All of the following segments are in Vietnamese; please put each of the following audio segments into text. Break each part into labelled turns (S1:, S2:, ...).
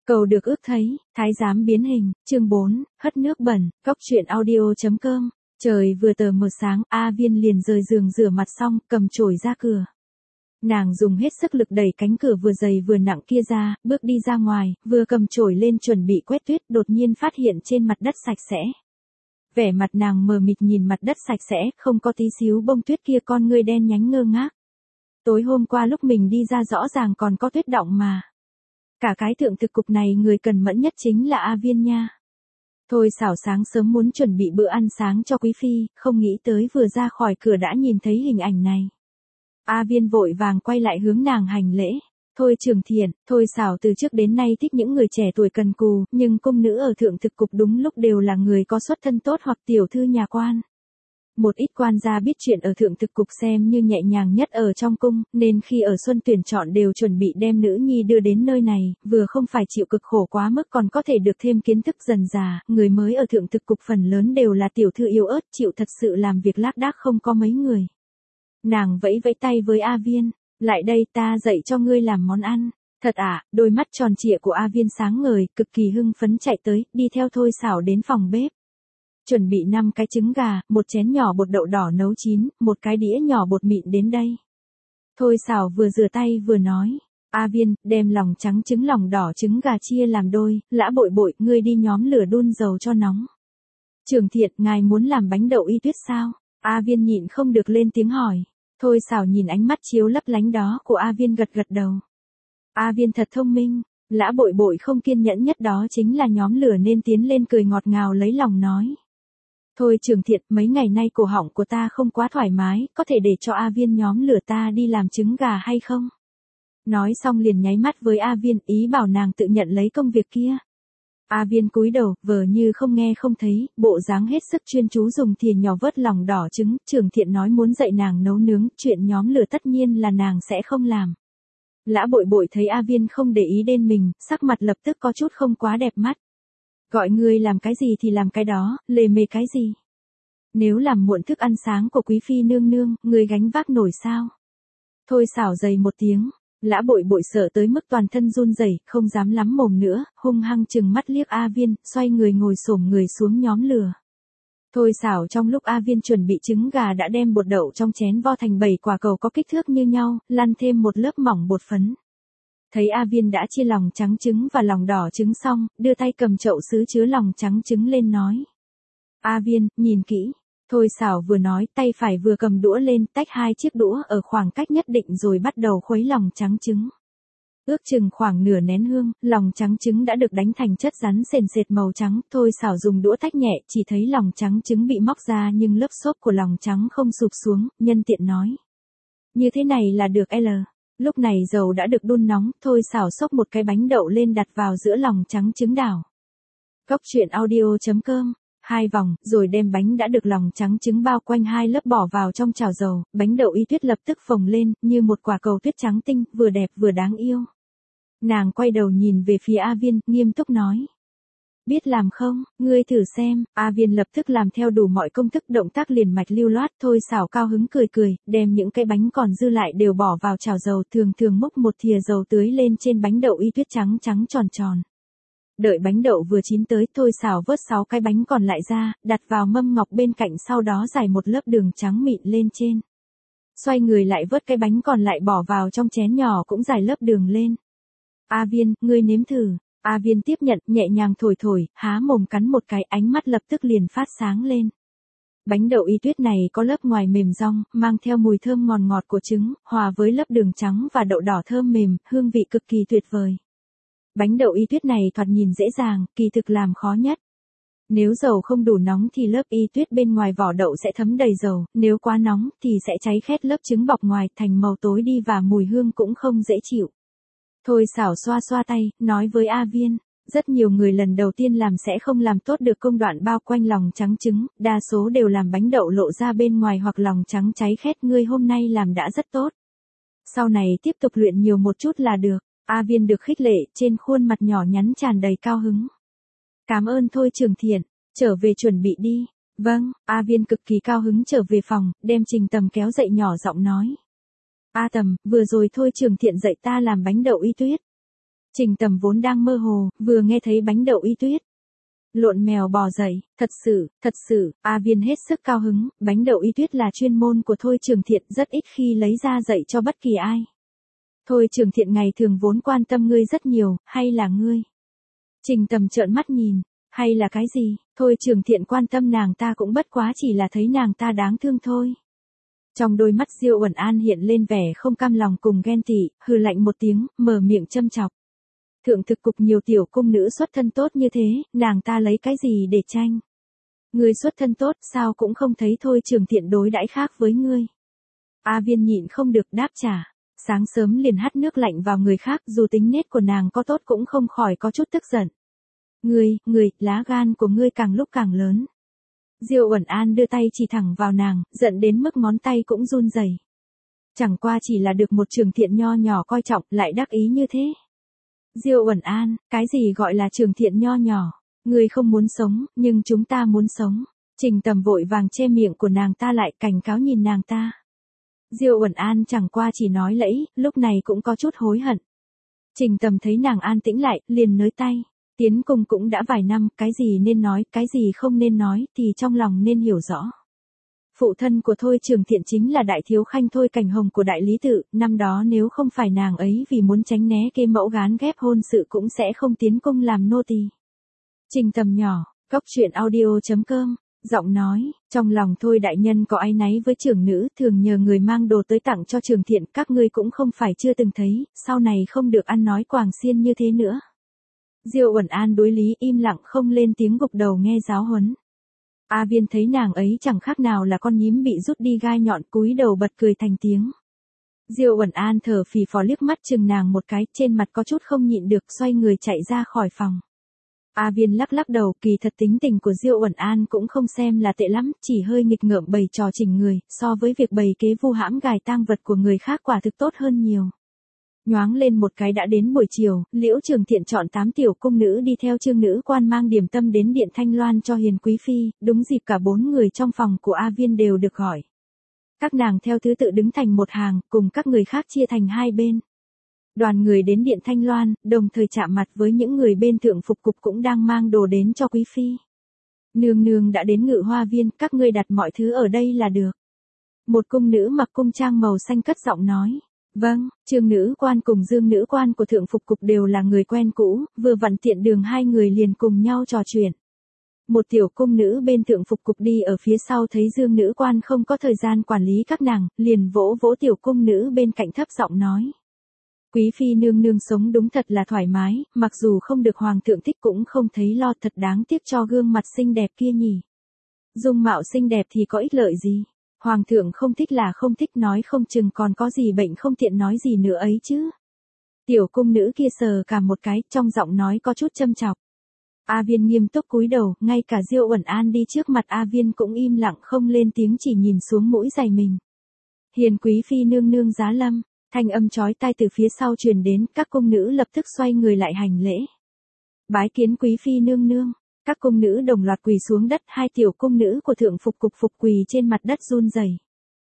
S1: Cầu được ước thấy, thái giám biến hình, chương 4, hất nước bẩn, cóc truyện audio.com. Trời vừa tờ mờ sáng, A Viên liền rời giường rửa mặt xong, cầm chổi ra cửa. Nàng dùng hết sức lực đẩy cánh cửa vừa dày vừa nặng kia ra, bước đi ra ngoài, vừa cầm chổi lên chuẩn bị quét tuyết, đột nhiên phát hiện trên mặt đất sạch sẽ. Vẻ mặt nàng mờ mịt nhìn mặt đất sạch sẽ, không có tí xíu bông tuyết kia, con ngươi đen nhánh ngơ ngác. Tối hôm qua lúc mình đi ra rõ ràng còn có tuyết đọng mà. Cả cái thượng thực cục này người cần mẫn nhất chính là A Viên nha. Thôi xảo sáng sớm muốn chuẩn bị bữa ăn sáng cho quý phi, không nghĩ tới vừa ra khỏi cửa đã nhìn thấy hình ảnh này. A Viên vội vàng quay lại hướng nàng hành lễ. Thôi Trường Thiện, Thôi xảo từ trước đến nay thích những người trẻ tuổi cần cù, nhưng cung nữ ở thượng thực cục đúng lúc đều là người có xuất thân tốt hoặc tiểu thư nhà quan. Một ít quan gia biết chuyện ở thượng thực cục xem như nhẹ nhàng nhất ở trong cung, nên khi ở xuân tuyển chọn đều chuẩn bị đem nữ nhi đưa đến nơi này, vừa không phải chịu cực khổ quá mức còn có thể được thêm kiến thức dần dà, người mới ở thượng thực cục phần lớn đều là tiểu thư yếu ớt, chịu thật sự làm việc lác đác không có mấy người. Nàng vẫy vẫy tay với A Viên, lại đây ta dạy cho ngươi làm món ăn. Thật à, đôi mắt tròn trịa của A Viên sáng ngời, cực kỳ hưng phấn chạy tới, đi theo Thôi xảo đến phòng bếp. Chuẩn bị 5 cái trứng gà, một chén nhỏ bột đậu đỏ nấu chín, một cái đĩa nhỏ bột mịn đến đây. Thôi xảo vừa rửa tay vừa nói, A Viên, đem lòng trắng trứng lòng đỏ trứng gà chia làm đôi, Lã Bội Bội, ngươi đi nhóm lửa đun dầu cho nóng. Trường Thiện, ngài muốn làm bánh đậu y tuyết sao? A Viên nhịn không được lên tiếng hỏi. Thôi xảo nhìn ánh mắt chiếu lấp lánh đó của A Viên gật gật đầu. A Viên thật thông minh. Lã Bội Bội không kiên nhẫn nhất đó chính là nhóm lửa nên tiến lên cười ngọt ngào lấy lòng nói. Thôi Trường Thiện, mấy ngày nay cổ họng của ta không quá thoải mái, có thể để cho A Viên nhóm lửa ta đi làm trứng gà hay không? Nói xong liền nháy mắt với A Viên, ý bảo nàng tự nhận lấy công việc kia. A Viên cúi đầu, vờ như không nghe không thấy, bộ dáng hết sức chuyên chú dùng thìa nhỏ vớt lòng đỏ trứng. Trường Thiện nói muốn dạy nàng nấu nướng, chuyện nhóm lửa tất nhiên là nàng sẽ không làm. Lã Bội Bội thấy A Viên không để ý đến mình, sắc mặt lập tức có chút không quá đẹp mắt. Gọi ngươi làm cái gì thì làm cái đó, lề mề cái gì? Nếu làm muộn thức ăn sáng của quý phi nương nương, ngươi gánh vác nổi sao? Thôi xảo dày một tiếng, Lã Bội Bội sợ tới mức toàn thân run rẩy, không dám lắm mồm nữa, hung hăng chừng mắt liếc A Viên, xoay người ngồi xổm người xuống nhóm lửa. Thôi xảo trong lúc A Viên chuẩn bị trứng gà đã đem bột đậu trong chén vo thành 7 quả cầu có kích thước như nhau, lăn thêm một lớp mỏng bột phấn. Thấy A Viên đã chia lòng trắng trứng và lòng đỏ trứng xong, đưa tay cầm chậu sứ chứa lòng trắng trứng lên nói. A Viên, nhìn kỹ. Thôi xảo vừa nói, tay phải vừa cầm đũa lên, tách 2 chiếc đũa ở khoảng cách nhất định rồi bắt đầu khuấy lòng trắng trứng. Ước chừng khoảng nửa nén hương, lòng trắng trứng đã được đánh thành chất rắn sền sệt màu trắng. Thôi xảo dùng đũa tách nhẹ, chỉ thấy lòng trắng trứng bị móc ra nhưng lớp xốp của lòng trắng không sụp xuống, nhân tiện nói. Như thế này là được L. Lúc này dầu đã được đun nóng, Thôi xảo xốc một cái bánh đậu lên đặt vào giữa lòng trắng trứng đảo. Cóc truyện audio.com. 2 vòng, rồi đem bánh đã được lòng trắng trứng bao quanh 2 lớp bỏ vào trong chảo dầu, bánh đậu y tuyết lập tức phồng lên, như một quả cầu tuyết trắng tinh, vừa đẹp vừa đáng yêu. Nàng quay đầu nhìn về phía A Viên, nghiêm túc nói. Biết làm không, ngươi thử xem. A Viên lập tức làm theo đủ mọi công thức, động tác liền mạch lưu loát. Thôi xảo cao hứng cười cười, đem những cái bánh còn dư lại đều bỏ vào chảo dầu, thường thường múc một thìa dầu tưới lên trên bánh đậu y tuyết trắng trắng tròn tròn. Đợi bánh đậu vừa chín tới, Thôi xảo vớt 6 cái bánh còn lại ra, đặt vào mâm ngọc bên cạnh, sau đó rải một lớp đường trắng mịn lên trên. Xoay người lại vớt cái bánh còn lại bỏ vào trong chén nhỏ cũng rải lớp đường lên. A Viên, ngươi nếm thử. A Viên tiếp nhận, nhẹ nhàng thổi thổi, há mồm cắn một cái, ánh mắt lập tức liền phát sáng lên. Bánh đậu y tuyết này có lớp ngoài mềm rong, mang theo mùi thơm ngọt ngọt của trứng, hòa với lớp đường trắng và đậu đỏ thơm mềm, hương vị cực kỳ tuyệt vời. Bánh đậu y tuyết này thoạt nhìn dễ dàng, kỳ thực làm khó nhất. Nếu dầu không đủ nóng thì lớp y tuyết bên ngoài vỏ đậu sẽ thấm đầy dầu, nếu quá nóng thì sẽ cháy khét lớp trứng bọc ngoài thành màu tối đi và mùi hương cũng không dễ chịu. Thôi xảo xoa xoa tay, nói với A Viên, rất nhiều người lần đầu tiên làm sẽ không làm tốt được công đoạn bao quanh lòng trắng trứng, đa số đều làm bánh đậu lộ ra bên ngoài hoặc lòng trắng cháy khét, ngươi hôm nay làm đã rất tốt. Sau này tiếp tục luyện nhiều một chút là được. A Viên được khích lệ, trên khuôn mặt nhỏ nhắn tràn đầy cao hứng. Cảm ơn Thôi Trường Thiện, trở về chuẩn bị đi. Vâng, A Viên cực kỳ cao hứng trở về phòng, đem Trình Tầm kéo dậy nhỏ giọng nói. A Tầm, vừa rồi Thôi Trường Thiện dạy ta làm bánh đậu y tuyết. Trình Tầm vốn đang mơ hồ, vừa nghe thấy bánh đậu y tuyết. Lộn mèo bò dậy, thật sự, A Viên hết sức cao hứng, bánh đậu y tuyết là chuyên môn của Thôi Trường Thiện, rất ít khi lấy ra dạy cho bất kỳ ai. Thôi Trường Thiện ngày thường vốn quan tâm ngươi rất nhiều, hay là ngươi? Trình Tầm trợn mắt nhìn, hay là cái gì? Thôi Trường Thiện quan tâm nàng ta cũng bất quá chỉ là thấy nàng ta đáng thương thôi. Trong đôi mắt Diêu Uẩn An hiện lên vẻ không cam lòng cùng ghen tị, hừ lạnh một tiếng, mở miệng châm chọc. Thượng thực cục nhiều tiểu cung nữ xuất thân tốt như thế, nàng ta lấy cái gì để tranh? Ngươi xuất thân tốt sao cũng không thấy Thôi Trường Thiện đối đãi khác với ngươi. A Viên nhịn không được đáp trả. Sáng sớm liền hắt nước lạnh vào người khác, dù tính nết của nàng có tốt cũng không khỏi có chút tức giận. Ngươi, lá gan của ngươi càng lúc càng lớn. Diêu Uẩn An đưa tay chỉ thẳng vào nàng, giận đến mức ngón tay cũng run rẩy. Chẳng qua chỉ là được một Trường Thiện nho nhỏ coi trọng, lại đắc ý như thế. Diêu Uẩn An, cái gì gọi là Trường Thiện nho nhỏ? Ngươi không muốn sống, nhưng chúng ta muốn sống. Trình Tầm vội vàng che miệng của nàng ta lại, cảnh cáo nhìn nàng ta. Diêu Uẩn An chẳng qua chỉ nói lẫy, lúc này cũng có chút hối hận. Trình Tầm thấy nàng an tĩnh lại, liền nới tay. Tiến cung cũng đã vài năm, cái gì nên nói, cái gì không nên nói, thì trong lòng nên hiểu rõ. Phụ thân của Thôi Trường Thiện chính là đại thiếu khanh Thôi Cảnh Hồng của Đại Lý Tự, năm đó nếu không phải nàng ấy vì muốn tránh né kê mẫu gán ghép hôn sự cũng sẽ không tiến cung làm nô tỳ. Trình Tầm nhỏ, Cóc Truyện Audio.com, giọng nói, trong lòng Thôi đại nhân có áy náy với trưởng nữ, thường nhờ người mang đồ tới tặng cho Trường Thiện, các ngươi cũng không phải chưa từng thấy, sau này không được ăn nói quàng xiên như thế nữa. Diêu Uẩn An đối lý im lặng không lên tiếng, gục đầu nghe giáo huấn. A Viên thấy nàng ấy chẳng khác nào là con nhím bị rút đi gai nhọn, cúi đầu bật cười thành tiếng. Diêu Uẩn An thở phì phò liếc mắt chừng nàng một cái, trên mặt có chút không nhịn được, xoay người chạy ra khỏi phòng. A Viên lắc lắc đầu, kỳ thật tính tình của Diêu Uẩn An cũng không xem là tệ lắm, chỉ hơi nghịch ngợm bày trò chỉnh người, so với việc bày kế vu hãm gài tang vật của người khác quả thực tốt hơn nhiều. Nhoáng lên một cái đã đến buổi chiều, Liễu Trường Thiện chọn 8 tiểu cung nữ đi theo Trương nữ quan mang điểm tâm đến điện Thanh Loan cho Hiền quý phi, đúng dịp cả 4 người trong phòng của A Viên đều được gọi. Các nàng theo thứ tự đứng thành một hàng, cùng các người khác chia thành hai bên. Đoàn người đến điện Thanh Loan, đồng thời chạm mặt với những người bên thượng phục cục cũng đang mang đồ đến cho quý phi. Nương nương đã đến Ngự Hoa Viên, các ngươi đặt mọi thứ ở đây là được. Một cung nữ mặc cung trang màu xanh cất giọng nói. Vâng, Trương nữ quan cùng Dương nữ quan của thượng phục cục đều là người quen cũ, vừa vặn tiện đường hai người liền cùng nhau trò chuyện. Một tiểu cung nữ bên thượng phục cục đi ở phía sau thấy Dương nữ quan không có thời gian quản lý các nàng, liền vỗ vỗ tiểu cung nữ bên cạnh thấp giọng nói. Quý phi nương nương sống đúng thật là thoải mái, mặc dù không được hoàng thượng thích cũng không thấy lo, thật đáng tiếc cho gương mặt xinh đẹp kia nhỉ. Dung mạo xinh đẹp thì có ích lợi gì? Hoàng thượng không thích là không thích, nói không chừng còn có gì bệnh không tiện nói gì nữa ấy chứ. Tiểu cung nữ kia sờ cả một cái, trong giọng nói có chút châm chọc. A Viên nghiêm túc cúi đầu, ngay cả Diêu Uẩn An đi trước mặt A Viên cũng im lặng không lên tiếng, chỉ nhìn xuống mũi giày mình. Hiền quý phi nương nương giá lâm, thanh âm chói tai từ phía sau truyền đến, các cung nữ lập tức xoay người lại hành lễ. Bái kiến quý phi nương nương. Các cung nữ đồng loạt quỳ xuống đất, hai tiểu cung nữ của thượng phục cục phục quỳ trên mặt đất run rẩy.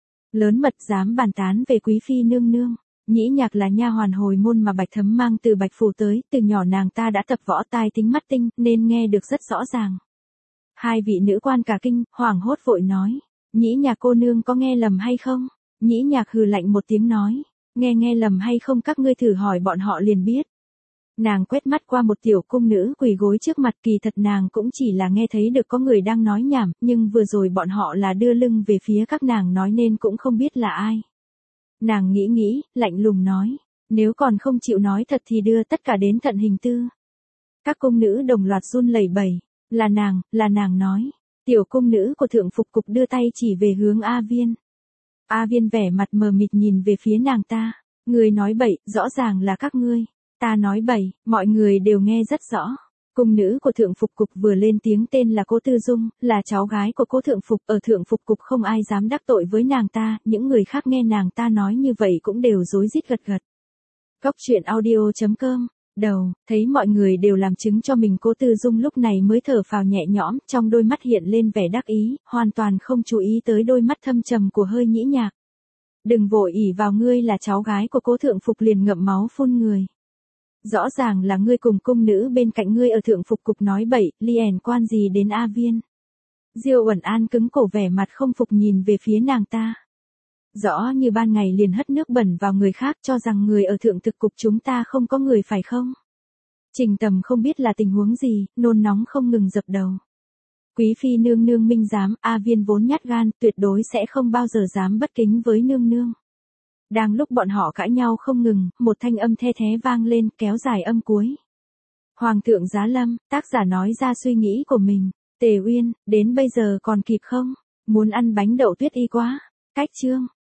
S1: Lớn mật dám bàn tán về quý phi nương nương. Nhĩ Nhạc là nha hoàn hồi môn mà Bạch Thấm mang từ Bạch phủ tới, từ nhỏ nàng ta đã tập võ tai tính mắt tinh, nên nghe được rất rõ ràng. Hai vị nữ quan cả kinh, hoảng hốt vội nói, Nhĩ Nhạc cô nương có nghe lầm hay không? Nhĩ Nhạc hừ lạnh một tiếng nói, nghe lầm hay không các ngươi thử hỏi bọn họ liền biết. Nàng quét mắt qua một tiểu cung nữ quỳ gối trước mặt, kỳ thật nàng cũng chỉ là nghe thấy được có người đang nói nhảm, nhưng vừa rồi bọn họ là đưa lưng về phía các nàng nói nên cũng không biết là ai. Nàng nghĩ, lạnh lùng nói, nếu còn không chịu nói thật thì đưa tất cả đến thận hình tư. Các cung nữ đồng loạt run lẩy bẩy, là nàng nói. Tiểu cung nữ của thượng phục cục đưa tay chỉ về hướng A Viên. A Viên vẻ mặt mờ mịt nhìn về phía nàng ta, người nói bậy, rõ ràng là các ngươi. Ta nói bậy, mọi người đều nghe rất rõ. Cung nữ của thượng phục cục vừa lên tiếng tên là Cố Tư Dung, là cháu gái của Cố thượng phục, ở thượng phục cục không ai dám đắc tội với nàng ta, những người khác nghe nàng ta nói như vậy cũng đều rối rít gật gật. Cóc Truyện Audio.com, đầu, thấy mọi người đều làm chứng cho mình, Cố Tư Dung lúc này mới thở phào nhẹ nhõm, trong đôi mắt hiện lên vẻ đắc ý, hoàn toàn không chú ý tới đôi mắt thâm trầm của Hơi Nhĩ Nhạc. Đừng vội ỷ vào ngươi là cháu gái của Cố thượng phục liền ngậm máu phun người. Rõ ràng là ngươi cùng cung nữ bên cạnh ngươi ở thượng phục cục nói bậy, liền quan gì đến A Viên. Diêu Uẩn An cứng cổ vẻ mặt không phục nhìn về phía nàng ta. Rõ như ban ngày liền hất nước bẩn vào người khác cho rằng người ở thượng thực cục chúng ta không có người phải không? Trình Tầm không biết là tình huống gì, nôn nóng không ngừng dập đầu. Quý phi nương nương minh giám, A Viên vốn nhát gan, tuyệt đối sẽ không bao giờ dám bất kính với nương nương. Đang lúc bọn họ cãi nhau không ngừng, một thanh âm the thé vang lên, kéo dài âm cuối. Hoàng thượng giá lâm, tác giả nói ra suy nghĩ của mình. Tề Uyên, đến bây giờ còn kịp không? Muốn ăn bánh đậu tuyết y quá. Cách chương.